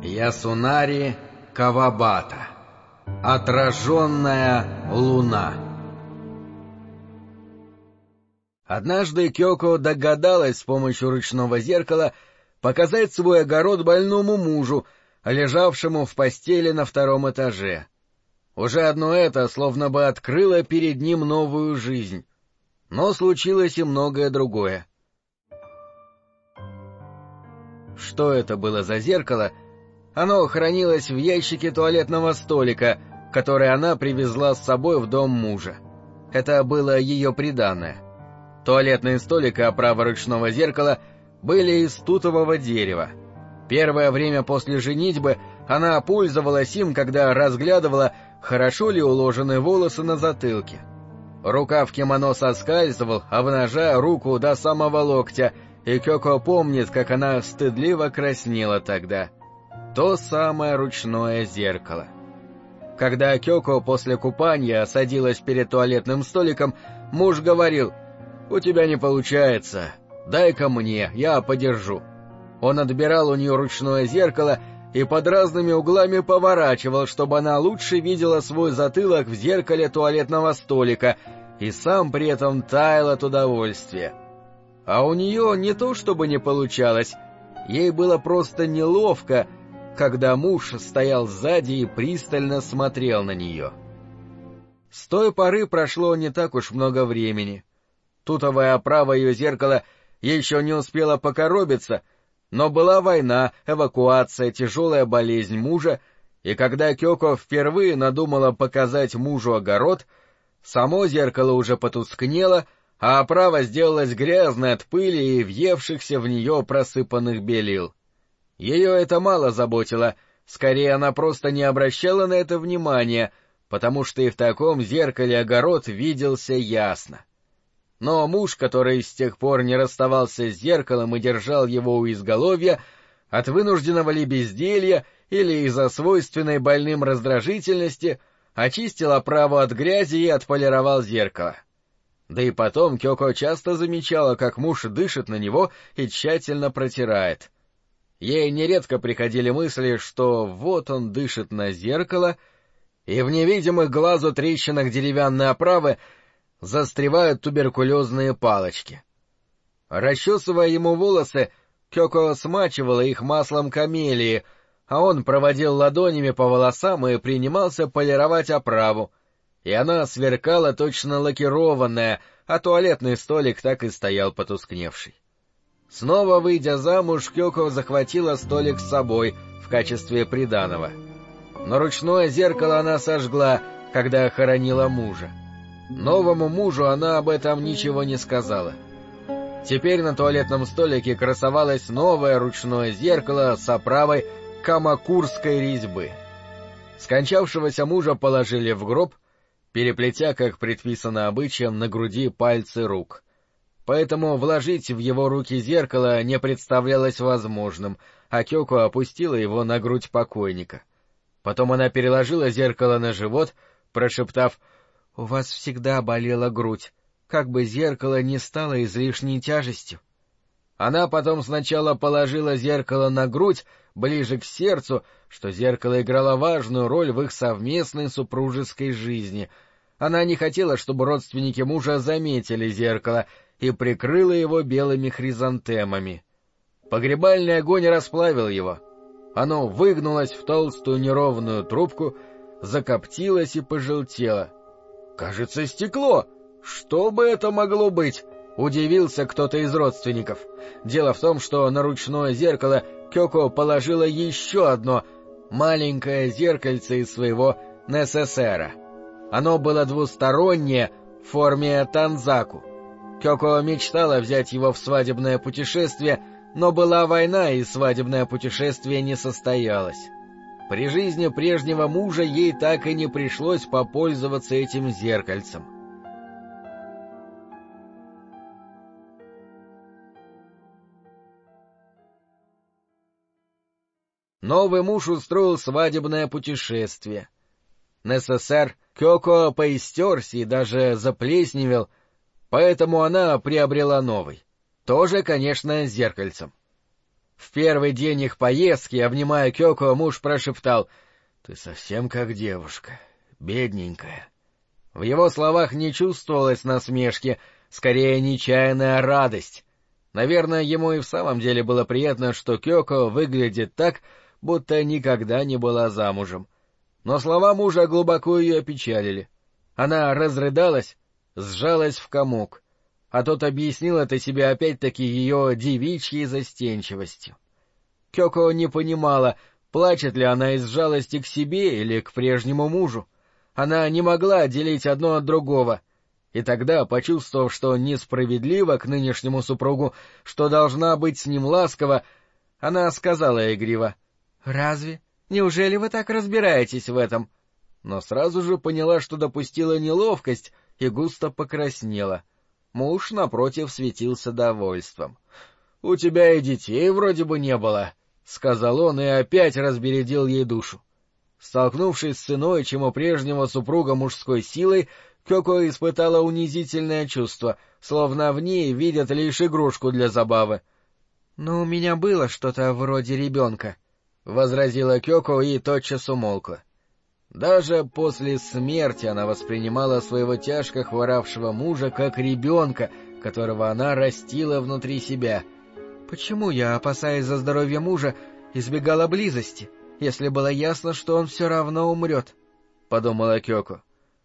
Ясунари Кавабата. Отраженная луна. Однажды Кёко догадалась с помощью ручного зеркала показать свой огород больному мужу, лежавшему в постели на втором этаже. Уже одно это словно бы открыло перед ним новую жизнь. Но случилось и многое другое. Что это было за зеркало? Оно хранилось в ящике туалетного столика, который она привезла с собой в дом мужа. Это было ее приданое. Туалетный столик и оправа ручного зеркала были из тутового дерева. Первое время после женитьбы она пользовалась им, когда разглядывала, хорошо ли уложены волосы на затылке. Рукав кимоно соскальзывал, обнажая руку до самого локтя, и Кёко помнит, как она стыдливо краснела тогда. То самое ручное зеркало. Когда Кёко после купания садилась перед туалетным столиком, муж говорил: «У тебя не получается, дай-ка мне, я подержу». Он отбирал у нее ручное зеркало и под разными углами поворачивал, чтобы она лучше видела свой затылок в зеркале туалетного столика, и сам при этом таял от удовольствия. А у нее не то чтобы не получалось, ей было просто неловко, когда муж стоял сзади и пристально смотрел на нее. С той поры прошло не так уж много времени. Тутовая оправа ее зеркала еще не успела покоробиться, но была война, эвакуация, тяжелая болезнь мужа, и когда Кёко впервые надумала показать мужу огород, само зеркало уже потускнело, а оправа сделалась грязной от пыли и въевшихся в нее просыпанных белил. Ее это мало заботило, скорее она просто не обращала на это внимания, потому что и в таком зеркале огород виделся ясно. Но муж, который с тех пор не расставался с зеркалом и держал его у изголовья, от вынужденного ли безделья или из-за свойственной больным раздражительности, очистил оправу от грязи и отполировал зеркало. Да и потом Кёко часто замечала, как муж дышит на него и тщательно протирает. Ей нередко приходили мысли, что вот он дышит на зеркало, и в невидимых глазу трещинах деревянной оправы застревают туберкулезные палочки. Расчесывая ему волосы, Кёко смачивала их маслом камелии, а он проводил ладонями по волосам и принимался полировать оправу, и она сверкала точно лакированная, а туалетный столик так и стоял потускневший. Снова выйдя замуж, Кёко захватила столик с собой в качестве приданого. Но ручное зеркало она сожгла, когда хоронила мужа. Новому мужу она об этом ничего не сказала. Теперь на туалетном столике красовалось новое ручное зеркало с оправой камакурской резьбы. Скончавшегося мужа положили в гроб, переплетя, как предписано обычаем, на груди пальцы рук. Поэтому вложить в его руки зеркало не представлялось возможным, а Кёко опустила его на грудь покойника. Потом она переложила зеркало на живот, прошептав: «У вас всегда болела грудь, как бы зеркало не стало излишней тяжестью». Она потом сначала положила зеркало на грудь, ближе к сердцу, что зеркало играло важную роль в их совместной супружеской жизни. Она не хотела, чтобы родственники мужа заметили зеркало, и прикрыла его белыми хризантемами. Погребальный огонь расплавил его. Оно выгнулось в толстую неровную трубку, закоптилось и пожелтело. «Кажется, стекло! Что бы это могло быть?» — удивился кто-то из родственников. Дело в том, что на ручное зеркало Кёко положила еще одно маленькое зеркальце из своего несесера. Оно было двустороннее, в форме танзаку. Кёко мечтала взять его в свадебное путешествие, но была война, и свадебное путешествие не состоялось. При жизни прежнего мужа ей так и не пришлось попользоваться этим зеркальцем. Новый муж устроил свадебное путешествие. НССР Кёко поистерся и даже заплесневел, поэтому она приобрела новый. Тоже, конечно, с зеркальцем. В первый день их поездки, обнимая Кёко, муж прошептал: «Ты совсем как девушка, бедненькая». В его словах не чувствовалось насмешки, скорее нечаянная радость. Наверное, ему и в самом деле было приятно, что Кёко выглядит так, будто никогда не была замужем. Но слова мужа глубоко ее опечалили. Она разрыдалась, сжалась в комок, а тот объяснил это себе опять-таки ее девичьей застенчивостью. Кёко не понимала, плачет ли она из жалости к себе или к прежнему мужу. Она не могла отделить одно от другого, и тогда, почувствовав, что несправедливо к нынешнему супругу, что должна быть с ним ласкова, она сказала игриво: «Разве? Неужели вы так разбираетесь в этом?» Но сразу же поняла, что допустила неловкость, и густо покраснела. Муж, напротив, светился довольством. — У тебя и детей вроде бы не было, — сказал он и опять разбередил ей душу. Столкнувшись с ценой, чем у прежнего супруга мужской силой, Кёко испытала унизительное чувство, словно в ней видят лишь игрушку для забавы. — Но у меня было что-то вроде ребенка, — возразила Кёко и тотчас умолкла. Даже после смерти она воспринимала своего тяжко хворавшего мужа как ребенка, которого она растила внутри себя. Почему я, опасаясь за здоровье мужа, избегала близости, если было ясно, что он все равно умрет? — подумала Кёко.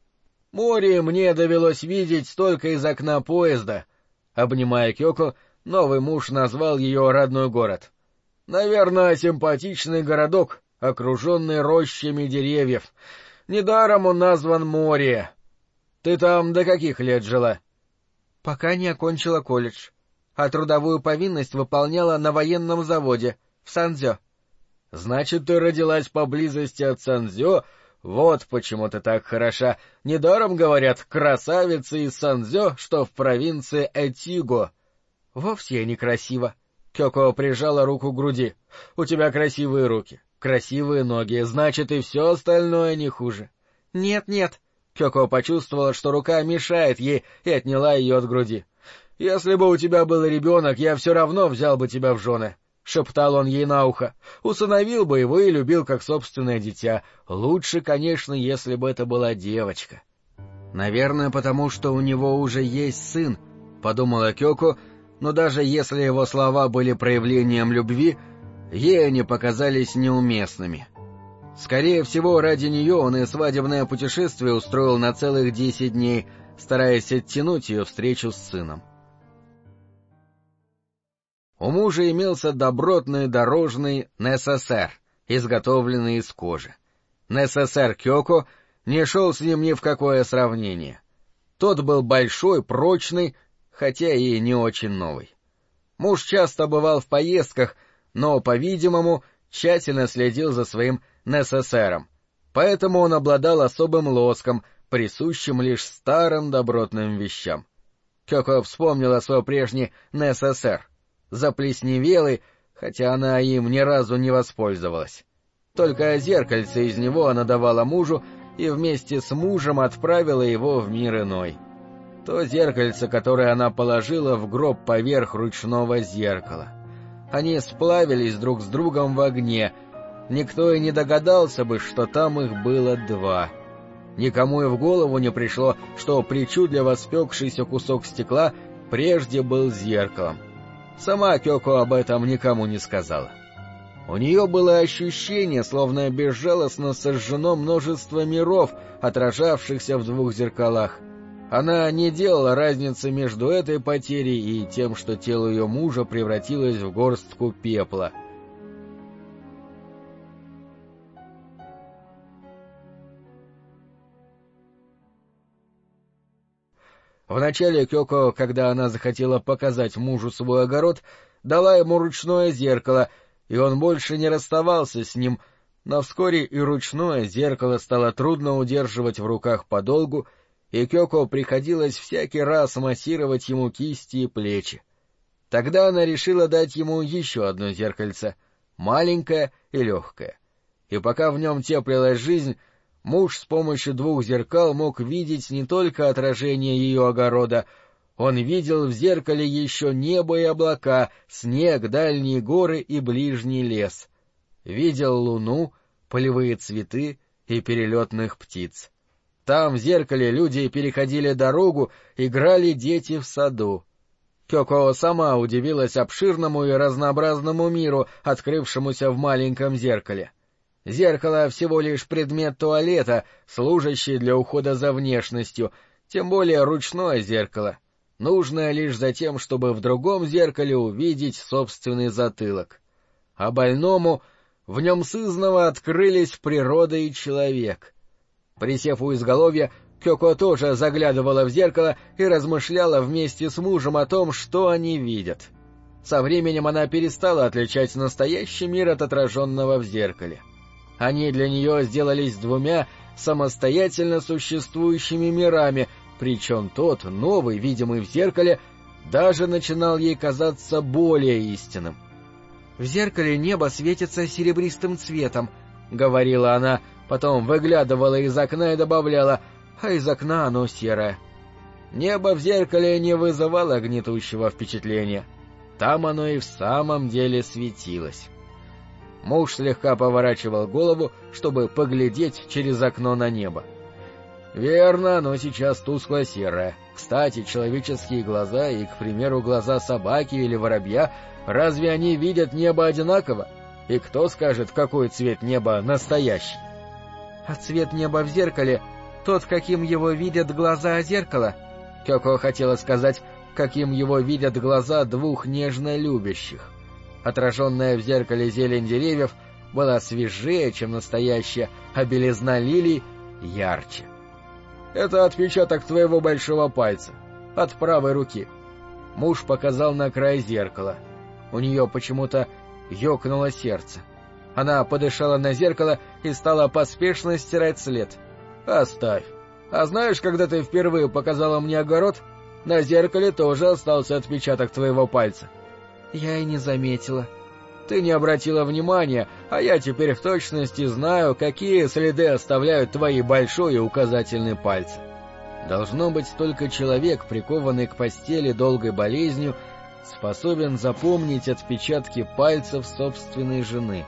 — Море мне довелось видеть только из окна поезда. Обнимая Кёко, новый муж назвал ее родной город. — Наверное, симпатичный городок, окруженный рощами деревьев. Недаром он назван Море. Ты там до каких лет жила? — Пока не окончила колледж, а трудовую повинность выполняла на военном заводе, в Сандзё. — Значит, ты родилась поблизости от Сандзё? Вот почему ты так хороша. Недаром говорят красавицы из Сандзё, что в провинции Этиго. — Вовсе я некрасива. Кёко прижала руку к груди. — У тебя красивые руки. Красивые ноги, значит, и все остальное не хуже. — Нет. Кёко почувствовала, что рука мешает ей, и отняла ее от груди. — Если бы у тебя был ребенок, я все равно взял бы тебя в жены, — шептал он ей на ухо. — Усыновил бы его и любил как собственное дитя. Лучше, конечно, если бы это была девочка. — Наверное, потому что у него уже есть сын, — подумала Кёко, но даже если его слова были проявлением любви, ей они показались неуместными. Скорее всего, ради нее он и свадебное путешествие устроил на целых 10 дней, стараясь оттянуть ее встречу с сыном. У мужа имелся добротный дорожный НССР, изготовленный из кожи. НССР Кёко не шел с ним ни в какое сравнение. Тот был большой, прочный, хотя и не очень новый. Муж часто бывал в поездках, но, по-видимому, тщательно следил за своим НССРом, поэтому он обладал особым лоском, присущим лишь старым добротным вещам. Кёко вспомнила свой прежний НССР, заплесневелый, хотя она им ни разу не воспользовалась. Только зеркальце из него она давала мужу и вместе с мужем отправила его в мир иной. То зеркальце, которое она положила в гроб поверх ручного зеркала. Они сплавились друг с другом в огне. Никто и не догадался бы, что там их было 2. Никому и в голову не пришло, что причудливо спекшийся кусок стекла прежде был зеркалом. Сама Кёко об этом никому не сказала. У нее было ощущение, словно безжалостно сожжено множество миров, отражавшихся в 2 зеркалах. Она не делала разницы между этой потерей и тем, что тело ее мужа превратилось в горстку пепла. Вначале Кёко, когда она захотела показать мужу свой огород, дала ему ручное зеркало, и он больше не расставался с ним, но вскоре и ручное зеркало стало трудно удерживать в руках подолгу, и Кёко приходилось всякий раз массировать ему кисти и плечи. Тогда она решила дать ему еще одно зеркальце, маленькое и легкое. И пока в нем теплилась жизнь, муж с помощью 2 зеркал мог видеть не только отражение ее огорода, Он видел в зеркале еще небо и облака, снег, дальние горы и ближний лес. Видел луну, полевые цветы и перелетных птиц. Там в зеркале люди переходили дорогу, играли дети в саду. Кёко сама удивилась обширному и разнообразному миру, открывшемуся в маленьком зеркале. Зеркало — всего лишь предмет туалета, служащий для ухода за внешностью, тем более ручное зеркало, нужное лишь за тем, чтобы в другом зеркале увидеть собственный затылок. А больному в нем сызнова открылись природа и человек. Присев у изголовья, Кёко тоже заглядывала в зеркало и размышляла вместе с мужем о том, что они видят. Со временем она перестала отличать настоящий мир от отраженного в зеркале. Они для нее сделались двумя самостоятельно существующими мирами, причем тот, новый, видимый в зеркале, даже начинал ей казаться более истинным. — В зеркале небо светится серебристым цветом, — говорила она, потом выглядывала из окна и добавляла: а из окна оно серое. Небо в зеркале не вызывало гнетущего впечатления. Там оно и в самом деле светилось. Муж слегка поворачивал голову, чтобы поглядеть через окно на небо. Верно, оно сейчас тускло-серое. Кстати, человеческие глаза и, к примеру, глаза собаки или воробья, разве они видят небо одинаково? И кто скажет, какой цвет неба настоящий? А цвет неба в зеркале — тот, каким его видят глаза зеркала. Кёко хотела сказать, каким его видят глаза двух нежно любящих. Отраженная в зеркале зелень деревьев была свежее, чем настоящая, а белизна лилий ярче. «Это отпечаток твоего большого пальца, от правой руки». Муж показал на край зеркала. У нее почему-то ёкнуло сердце. Она подышала на зеркало и стала поспешно стирать след. «Оставь. А знаешь, когда ты впервые показала мне огород, на зеркале тоже остался отпечаток твоего пальца». «Я и не заметила». «Ты не обратила внимания, а я теперь в точности знаю, какие следы оставляют твои большой и указательный пальцы». Должно быть, только человек, прикованный к постели долгой болезнью, способен запомнить отпечатки пальцев собственной жены.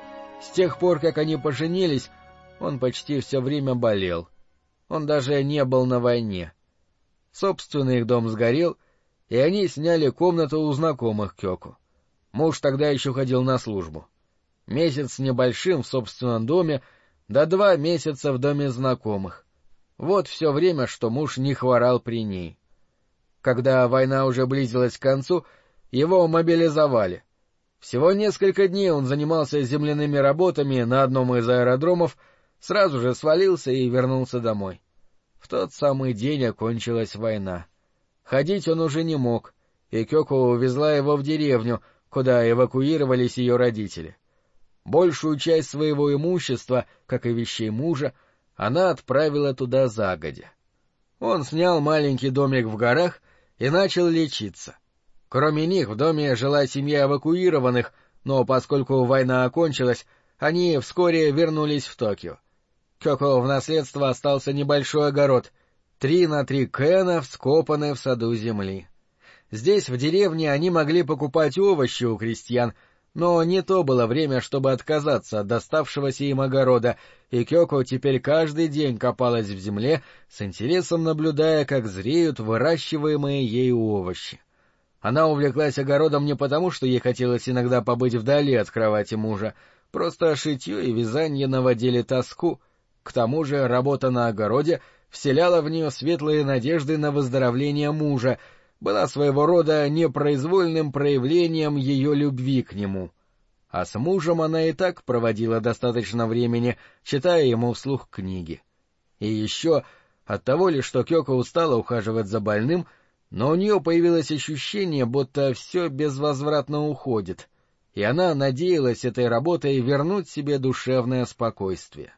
С тех пор, как они поженились, он почти все время болел. Он даже не был на войне. Собственный их дом сгорел, и они сняли комнату у знакомых Кёко. Муж тогда еще ходил на службу. Месяц с небольшим в собственном доме, да 2 месяца в доме знакомых. Вот все время, что муж не хворал при ней. Когда война уже близилась к концу, его мобилизовали. Всего несколько дней он занимался земляными работами на одном из аэродромов, сразу же свалился и вернулся домой. В тот самый день окончилась война. Ходить он уже не мог, и Кёко увезла его в деревню, куда эвакуировались ее родители. Большую часть своего имущества, как и вещей мужа, она отправила туда загодя. Он снял маленький домик в горах и начал лечиться. Кроме них в доме жила семья эвакуированных, но поскольку война окончилась, они вскоре вернулись в Токио. Кёко в наследство остался небольшой огород, 3 на 3 кэна, вскопанные в саду земли. Здесь, в деревне, они могли покупать овощи у крестьян, но не то было время, чтобы отказаться от доставшегося им огорода, и Кёко теперь каждый день копалась в земле, с интересом наблюдая, как зреют выращиваемые ею овощи. Она увлеклась огородом не потому, что ей хотелось иногда побыть вдали от кровати мужа, просто шитье и вязание наводили тоску. К тому же работа на огороде вселяла в нее светлые надежды на выздоровление мужа, была своего рода непроизвольным проявлением ее любви к нему. А с мужем она и так проводила достаточно времени, читая ему вслух книги. И еще от того ли, что Кёко устала ухаживать за больным, но у нее появилось ощущение, будто все безвозвратно уходит, и она надеялась этой работой вернуть себе душевное спокойствие.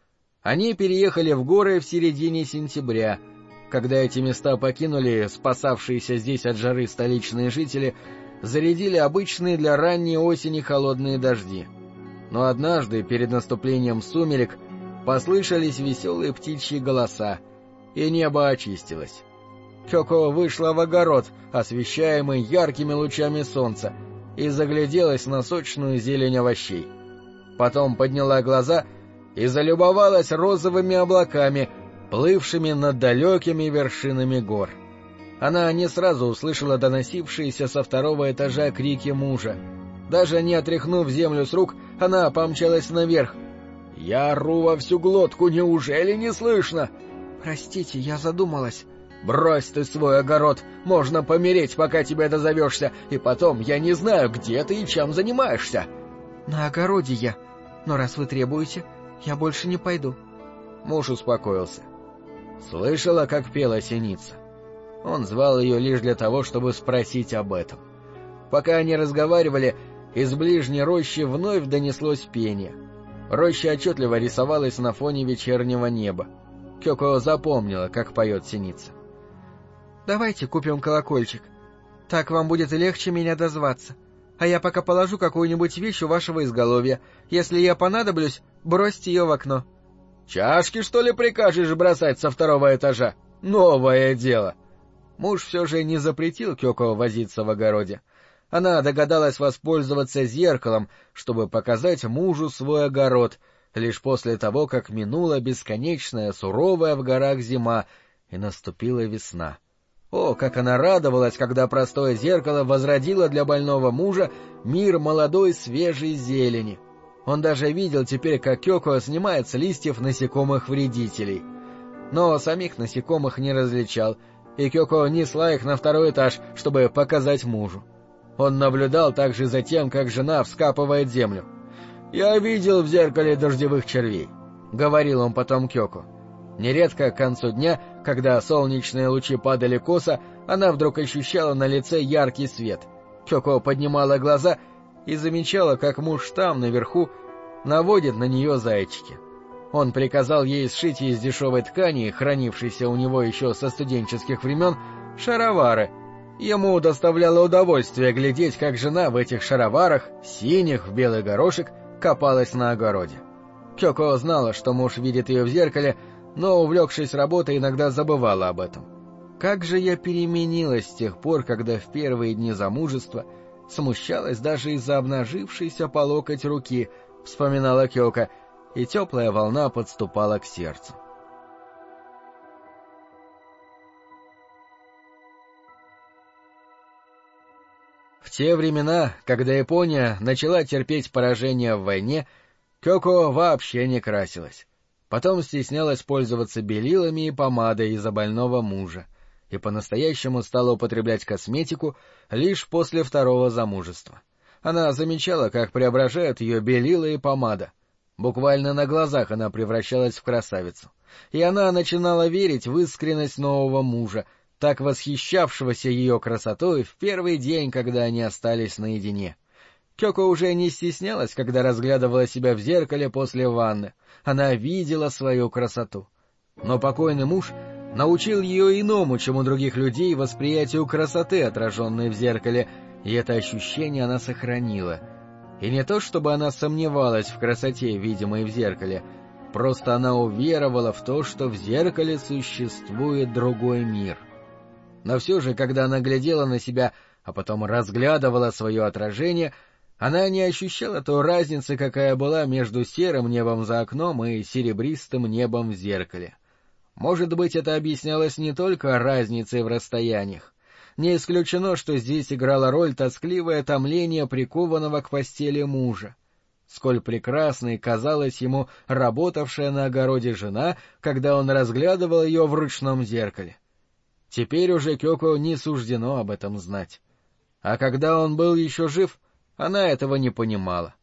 Они переехали в горы в середине сентября. Когда эти места покинули спасавшиеся здесь от жары столичные жители, зарядили обычные для ранней осени холодные дожди. Но однажды, перед наступлением сумерек, послышались веселые птичьи голоса, и небо очистилось. Кёко вышла в огород, освещаемый яркими лучами солнца, и загляделась на сочную зелень овощей. Потом подняла глаза и залюбовалась розовыми облаками, плывшими над далекими вершинами гор. Она не сразу услышала доносившиеся со второго этажа крики мужа. Даже не отряхнув землю с рук, она помчалась наверх. «Я ору во всю глотку, неужели не слышно?» «Простите, я задумалась». «Брось ты свой огород, можно помереть, пока тебе дозовешься, и потом я не знаю, где ты и чем занимаешься». «На огороде я, но раз вы требуете, я больше не пойду». Муж успокоился. Слышала, как пела синица. Он звал ее лишь для того, чтобы спросить об этом. Пока они разговаривали, из ближней рощи вновь донеслось пение. Роща отчетливо рисовалась на фоне вечернего неба. Кёко запомнила, как поет синица. «Давайте купим колокольчик. Так вам будет легче меня дозваться. А я пока положу какую-нибудь вещь у вашего изголовья. Если я понадоблюсь, бросьте ее в окно». «Чашки, что ли, прикажешь бросать со второго этажа? Новое дело!» Муж все же не запретил Кёко возиться в огороде. Она догадалась воспользоваться зеркалом, чтобы показать мужу свой огород, лишь после того, как минула бесконечная суровая в горах зима, и наступила весна. О, как она радовалась, когда простое зеркало возродило для больного мужа мир молодой свежей зелени. Он даже видел теперь, как Кёко снимает с листьев насекомых-вредителей. Но самих насекомых не различал, и Кёко несла их на второй этаж, чтобы показать мужу. Он наблюдал также за тем, как жена вскапывает землю. «Я видел в зеркале дождевых червей», — говорил он потом Кёко. Нередко к концу дня, когда солнечные лучи падали косо, она вдруг ощущала на лице яркий свет. Кёко поднимала глаза и замечала, как муж там, наверху, наводит на нее зайчики. Он приказал ей сшить из дешевой ткани, хранившейся у него еще со студенческих времен, шаровары. Ему доставляло удовольствие глядеть, как жена в этих шароварах, синих, в белый горошек, копалась на огороде. Кёко знала, что муж видит ее в зеркале, но, увлекшись работой, иногда забывала об этом. «Как же я переменилась с тех пор, когда в первые дни замужества смущалась даже из-за обнажившейся по локоть руки», — вспоминала Кёко, и теплая волна подступала к сердцу. В те времена, когда Япония начала терпеть поражение в войне, Кёко вообще не красилась. Потом стеснялась пользоваться белилами и помадой из-за больного мужа, и по-настоящему стала употреблять косметику лишь после второго замужества. Она замечала, как преображают ее белила и помада. Буквально на глазах она превращалась в красавицу. И она начинала верить в искренность нового мужа, так восхищавшегося ее красотой в первый день, когда они остались наедине. Кёко уже не стеснялась, когда разглядывала себя в зеркале после ванны. Она видела свою красоту. Но покойный муж научил ее иному, чем у других людей, восприятию красоты, отраженной в зеркале, и это ощущение она сохранила. И не то, чтобы она сомневалась в красоте, видимой в зеркале, просто она уверовала в то, что в зеркале существует другой мир. Но все же, когда она глядела на себя, а потом разглядывала свое отражение, она не ощущала той разницы, какая была между серым небом за окном и серебристым небом в зеркале. Может быть, это объяснялось не только разницей в расстояниях. Не исключено, что здесь играла роль тоскливое томление прикованного к постели мужа. Сколь прекрасной казалась ему работавшая на огороде жена, когда он разглядывал ее в ручном зеркале. Теперь уже Кёко не суждено об этом знать. А когда он был еще жив, она этого не понимала.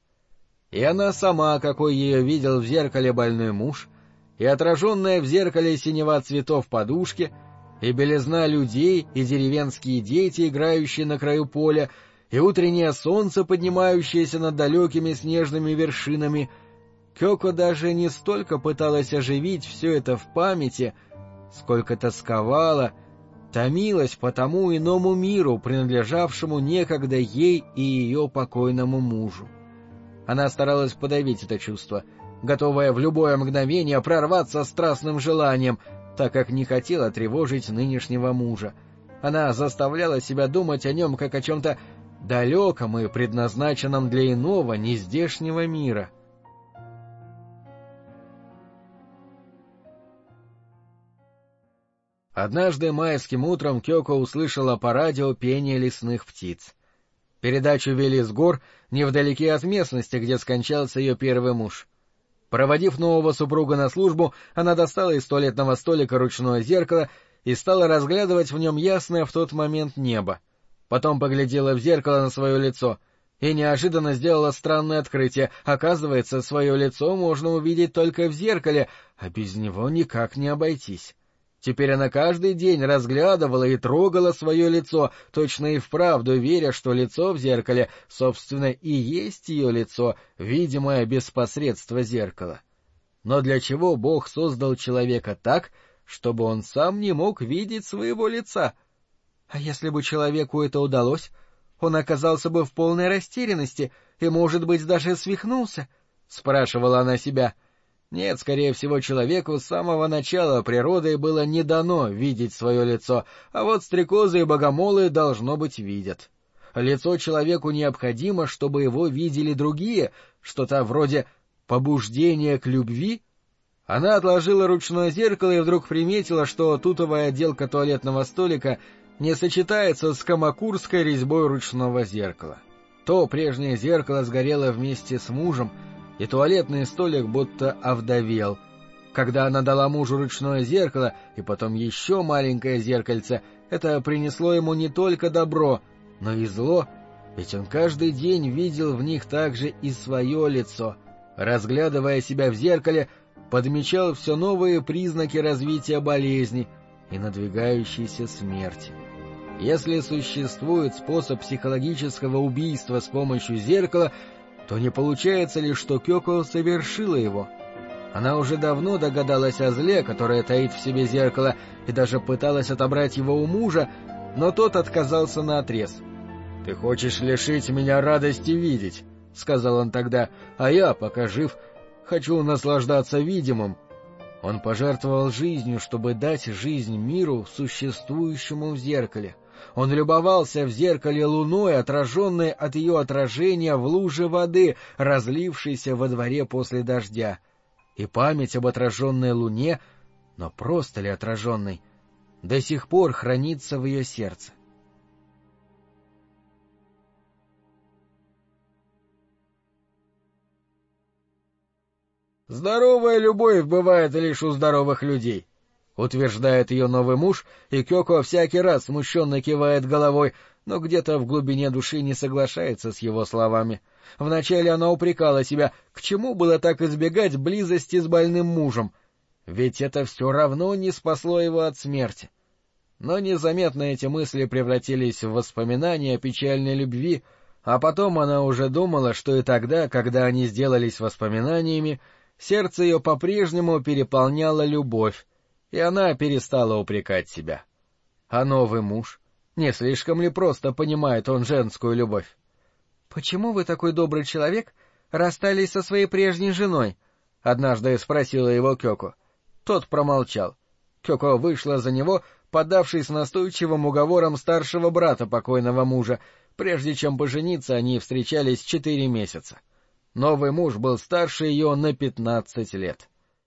И она сама, какой ее видел в зеркале больной муж, и отраженная в зеркале синева цветов подушки, и белизна людей, и деревенские дети, играющие на краю поля, и утреннее солнце, поднимающееся над далекими снежными вершинами. Кёко даже не столько пыталась оживить все это в памяти, сколько тосковала, томилась по тому иному миру, принадлежавшему некогда ей и ее покойному мужу. Она старалась подавить это чувство, готовая в любое мгновение прорваться страстным желанием, так как не хотела тревожить нынешнего мужа. Она заставляла себя думать о нем как о чем-то далеком и предназначенном для иного, нездешнего мира. Однажды майским утром Кёко услышала по радио пение лесных птиц. Передачу вели с гор, невдалеке от местности, где скончался ее первый муж. Проводив нового супруга на службу, она достала из туалетного столика ручное зеркало и стала разглядывать в нем ясное в тот момент небо. Потом поглядела в зеркало на свое лицо и неожиданно сделала странное открытие. Оказывается, свое лицо можно увидеть только в зеркале, а без него никак не обойтись. Теперь она каждый день разглядывала и трогала свое лицо, точно и вправду веря, что лицо в зеркале, собственно, и есть ее лицо, видимое без посредства зеркала. Но для чего Бог создал человека так, чтобы он сам не мог видеть своего лица? А если бы человеку это удалось, он оказался бы в полной растерянности и, может быть, даже свихнулся? — спрашивала она себя. Нет, скорее всего, человеку с самого начала природой было не дано видеть свое лицо, а вот стрекозы и богомолы, должно быть, видят. Лицо человеку необходимо, чтобы его видели другие, что-то вроде побуждения к любви. Она отложила ручное зеркало и вдруг приметила, что тутовая отделка туалетного столика не сочетается с камакурской резьбой ручного зеркала. То прежнее зеркало сгорело вместе с мужем, и туалетный столик будто овдовел. Когда она дала мужу ручное зеркало и потом еще маленькое зеркальце, это принесло ему не только добро, но и зло, ведь он каждый день видел в них также и свое лицо. Разглядывая себя в зеркале, подмечал все новые признаки развития болезни и надвигающейся смерти. Если существует способ психологического убийства с помощью зеркала, то не получается ли, что Кёко совершила его? Она уже давно догадалась о зле, которое таит в себе зеркало, и даже пыталась отобрать его у мужа, но тот отказался наотрез. — Ты хочешь лишить меня радости видеть, — сказал он тогда, — а я, пока жив, хочу наслаждаться видимым. Он пожертвовал жизнью, чтобы дать жизнь миру, существующему в зеркале. Он любовался в зеркале луной, отраженной от ее отражения в луже воды, разлившейся во дворе после дождя. И память об отраженной луне, но просто ли отраженной, до сих пор хранится в ее сердце. «Здоровая любовь бывает лишь у здоровых людей», — утверждает ее новый муж, и Кёко всякий раз смущенно кивает головой, но где-то в глубине души не соглашается с его словами. Вначале она упрекала себя, к чему было так избегать близости с больным мужем, ведь это все равно не спасло его от смерти. Но незаметно эти мысли превратились в воспоминания о печальной любви, а потом она уже думала, что и тогда, когда они сделались воспоминаниями, сердце ее по-прежнему переполняла любовь, и она перестала упрекать себя. А новый муж? Не слишком ли просто понимает он женскую любовь? — Почему вы, такой добрый человек, расстались со своей прежней женой? — однажды спросила его Кёко. Тот промолчал. Кёко вышла за него, поддавшись настойчивым уговорам старшего брата покойного мужа. Прежде чем пожениться, они встречались 4 месяца. Новый муж был старше ее на 15 лет.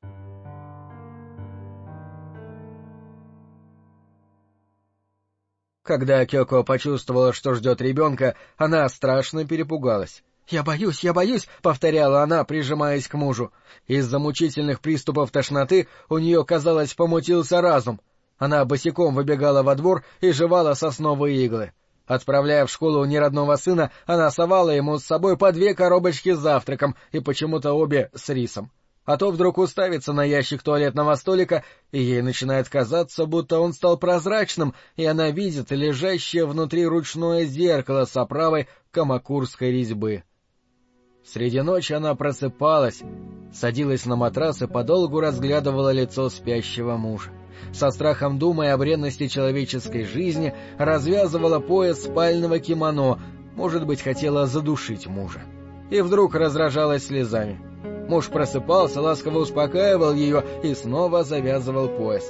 Когда Кёко почувствовала, что ждет ребенка, она страшно перепугалась. «Я боюсь», — повторяла она, прижимаясь к мужу. Из-за мучительных приступов тошноты у нее, казалось, помутился разум. Она босиком выбегала во двор и жевала сосновые иглы. Отправляя в школу неродного сына, она совала ему с собой по 2 коробочки с завтраком и почему-то обе с рисом. А то вдруг уставится на ящик туалетного столика, и ей начинает казаться, будто он стал прозрачным, и она видит лежащее внутри ручное зеркало с оправой камакурской резьбы. Среди ночи она просыпалась, садилась на матрас и подолгу разглядывала лицо спящего мужа. Со страхом думая о бренности человеческой жизни, развязывала пояс спального кимоно, может быть, хотела задушить мужа. И вдруг разражалась слезами. Муж просыпался, ласково успокаивал ее и снова завязывал пояс.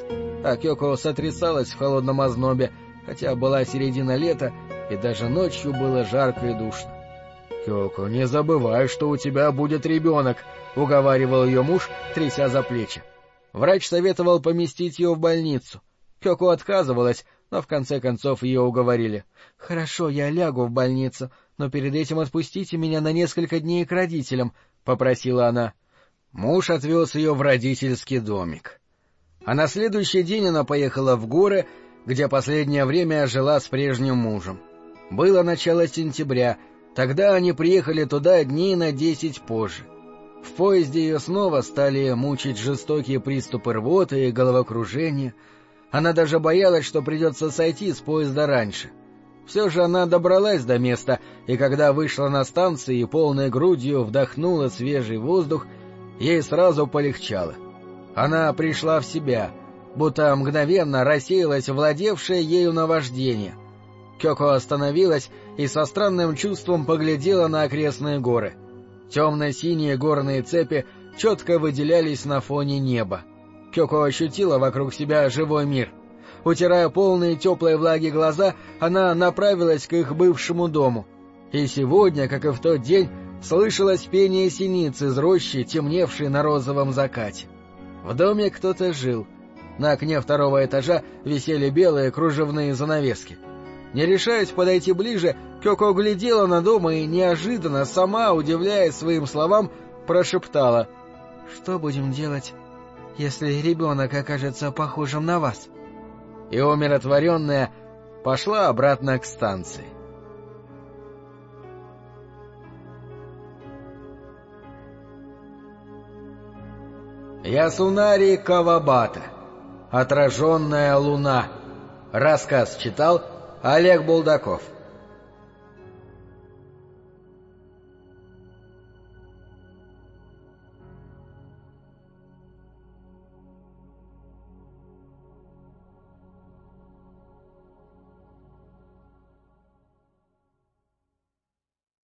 а Кёко сотрясалась в холодном ознобе, хотя была середина лета, и даже ночью было жарко и душно. «Кёко, не забывай, что у тебя будет ребенок», — уговаривал ее муж, тряся за плечи. Врач советовал поместить ее в больницу. Кёко отказывалась, но в конце концов ее уговорили. «Хорошо, я лягу в больницу, но перед этим отпустите меня на несколько дней к родителям», — попросила она. Муж отвез ее в родительский домик. А на следующий день она поехала в горы, где последнее время жила с прежним мужем. Было начало сентября, тогда они приехали туда дней на 10 позже. В поезде ее снова стали мучить жестокие приступы рвоты и головокружения. Она даже боялась, что придется сойти с поезда раньше. Все же она добралась до места, и когда вышла на станции и полной грудью вдохнула свежий воздух, ей сразу полегчало. Она пришла в себя, будто мгновенно рассеялось владевшее ею наваждение. Кёко остановилась и со странным чувством поглядела на окрестные горы. Темно-синие горные цепи четко выделялись на фоне неба. Кёко ощутила вокруг себя живой мир. Утирая полные теплой влаги глаза, она направилась к их бывшему дому. И сегодня, как и в тот день, слышалось пение синиц из рощи, темневшей на розовом закате. В доме кто-то жил. На окне второго этажа висели белые кружевные занавески. Не решаясь подойти ближе, Кёко глядела на дом и неожиданно, сама удивляясь своим словам, прошептала: «Что будем делать, если ребенок окажется похожим на вас?» И умиротворенная пошла обратно к станции. Ясунари Кавабата. Отраженная луна. Рассказ читал Олег Булдаков.